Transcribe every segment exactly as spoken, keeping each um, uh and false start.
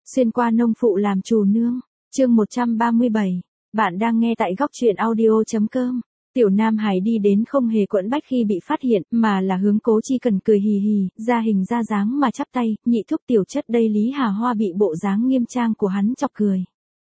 Xuyên qua nông phụ làm chủ nương, chương một trăm ba mươi bảy. Bạn đang nghe tại góc truyện audio.com. Tiểu Nam Hải đi đến không hề quẫn bách khi bị phát hiện, mà là hướng Cố Chi Cần cười hì hì, ra hình ra dáng mà chắp tay, nhị thúc tiểu chất đây. Lý Hà Hoa bị bộ dáng nghiêm trang của hắn chọc cười.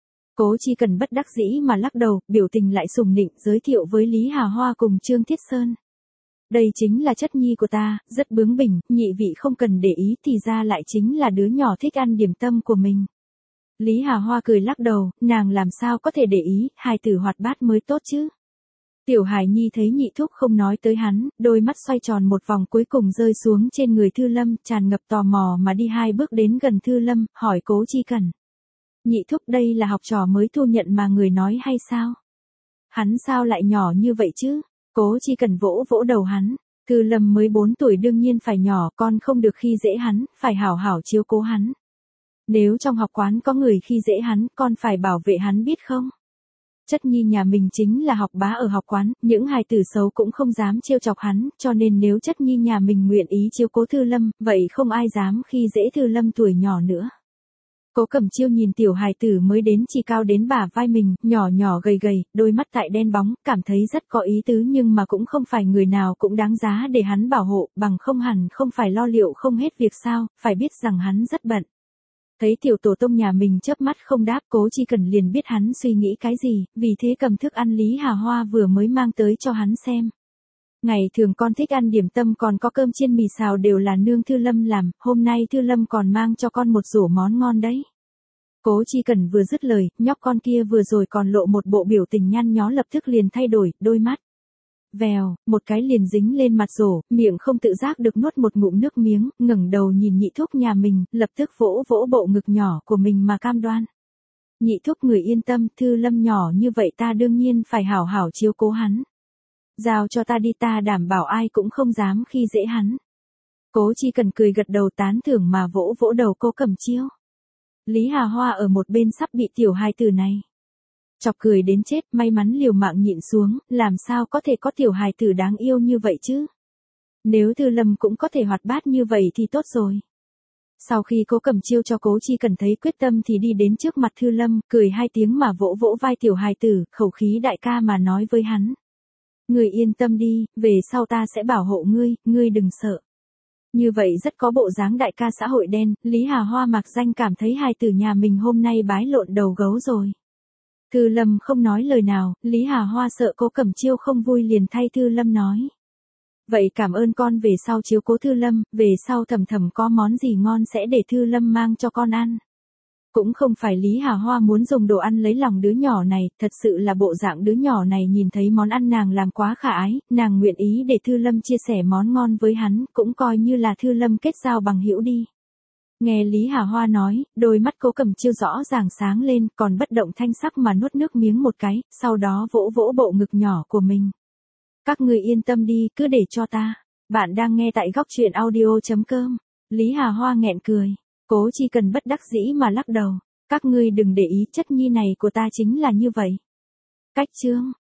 Cố Chi Cần bất đắc dĩ mà lắc đầu, biểu tình lại sùng nịnh giới thiệu với Lý Hà Hoa cùng Trương Thiết Sơn. Đây chính là chất nhi của ta, rất bướng bỉnh, nhị vị không cần để ý, thì ra lại chính là đứa nhỏ thích ăn điểm tâm của mình. Lý Hà Hoa cười lắc đầu, nàng làm sao có thể để ý, hài tử hoạt bát mới tốt chứ. Tiểu Hải Nhi thấy nhị thúc không nói tới hắn, đôi mắt xoay tròn một vòng cuối cùng rơi xuống trên người Thư Lâm, tràn ngập tò mò mà đi hai bước đến gần Thư Lâm, hỏi Cố Chi Cần. Nhị thúc đây là học trò mới thu nhận mà người nói hay sao? Hắn sao lại nhỏ như vậy chứ? Cố Chi Cần vỗ vỗ đầu hắn. Thư Lâm mới bốn tuổi đương nhiên phải nhỏ, con không được khi dễ hắn, phải hảo hảo chiếu cố hắn. Nếu trong học quán có người khi dễ hắn, con phải bảo vệ hắn biết không? Chất nhi nhà mình chính là học bá ở học quán, những hài tử xấu cũng không dám trêu chọc hắn, cho nên nếu chất nhi nhà mình nguyện ý chiếu cố Thư Lâm, vậy không ai dám khi dễ Thư Lâm tuổi nhỏ nữa. Cố Cẩm Chiêu nhìn tiểu hài tử mới đến chỉ cao đến bả vai mình, nhỏ nhỏ gầy gầy, đôi mắt tại đen bóng, cảm thấy rất có ý tứ nhưng mà cũng không phải người nào cũng đáng giá để hắn bảo hộ, bằng không hẳn không phải lo liệu không hết việc sao, phải biết rằng hắn rất bận. Thấy tiểu tổ tông nhà mình chớp mắt không đáp, Cố Chi Cần liền biết hắn suy nghĩ cái gì, vì thế cầm thức ăn Lý Hà Hoa vừa mới mang tới cho hắn xem. Ngày thường con thích ăn điểm tâm còn có cơm chiên mì xào đều là nương Thư Lâm làm, hôm nay Thư Lâm còn mang cho con một rổ món ngon đấy. Cố Chi Cần vừa dứt lời, nhóc con kia vừa rồi còn lộ một bộ biểu tình nhăn nhó lập tức liền thay đổi, đôi mắt. Vèo, một cái liền dính lên mặt rổ, miệng không tự giác được nuốt một ngụm nước miếng, ngẩng đầu nhìn nhị thúc nhà mình, lập tức vỗ vỗ bộ ngực nhỏ của mình mà cam đoan. Nhị thúc người yên tâm, Thư Lâm nhỏ như vậy ta đương nhiên phải hảo hảo chiếu cố hắn. Giao cho ta đi, ta đảm bảo ai cũng không dám khi dễ hắn. Cố Chi Cần cười gật đầu tán thưởng mà vỗ vỗ đầu Cố Cẩm Chiêu. Lý Hà Hoa ở một bên sắp bị tiểu hài tử này chọc cười đến chết, may mắn liều mạng nhịn xuống, làm sao có thể có tiểu hài tử đáng yêu như vậy chứ. Nếu Thư Lâm cũng có thể hoạt bát như vậy thì tốt rồi. Sau khi Cố Cẩm Chiêu cho Cố Chi Cần thấy quyết tâm thì đi đến trước mặt Thư Lâm, cười hai tiếng mà vỗ vỗ vai tiểu hài tử, khẩu khí đại ca mà nói với hắn. Ngươi yên tâm đi, về sau ta sẽ bảo hộ ngươi, ngươi đừng sợ. Như vậy rất có bộ dáng đại ca xã hội đen, Lý Hà Hoa mặc danh cảm thấy hài tử nhà mình hôm nay bái lộn đầu gấu rồi. Thư Lâm không nói lời nào, Lý Hà Hoa sợ Cố Cẩm Chiêu không vui liền thay Thư Lâm nói. Vậy cảm ơn con về sau chiếu cố Thư Lâm, về sau Thầm Thầm có món gì ngon sẽ để Thư Lâm mang cho con ăn. Cũng không phải Lý Hà Hoa muốn dùng đồ ăn lấy lòng đứa nhỏ này, thật sự là bộ dạng đứa nhỏ này nhìn thấy món ăn nàng làm quá khả ái, nàng nguyện ý để Thư Lâm chia sẻ món ngon với hắn, cũng coi như là Thư Lâm kết giao bằng hữu đi. Nghe Lý Hà Hoa nói, đôi mắt Cố Cẩm Chiêu rõ ràng sáng lên, còn bất động thanh sắc mà nuốt nước miếng một cái, sau đó vỗ vỗ bộ ngực nhỏ của mình. Các ngươi yên tâm đi, cứ để cho ta. Bạn đang nghe tại góc truyện audio.com. Lý Hà Hoa nghẹn cười. Cố Chi Cần bất đắc dĩ mà lắc đầu. Các ngươi đừng để ý, chất nhi này của ta chính là như vậy. Cách chương.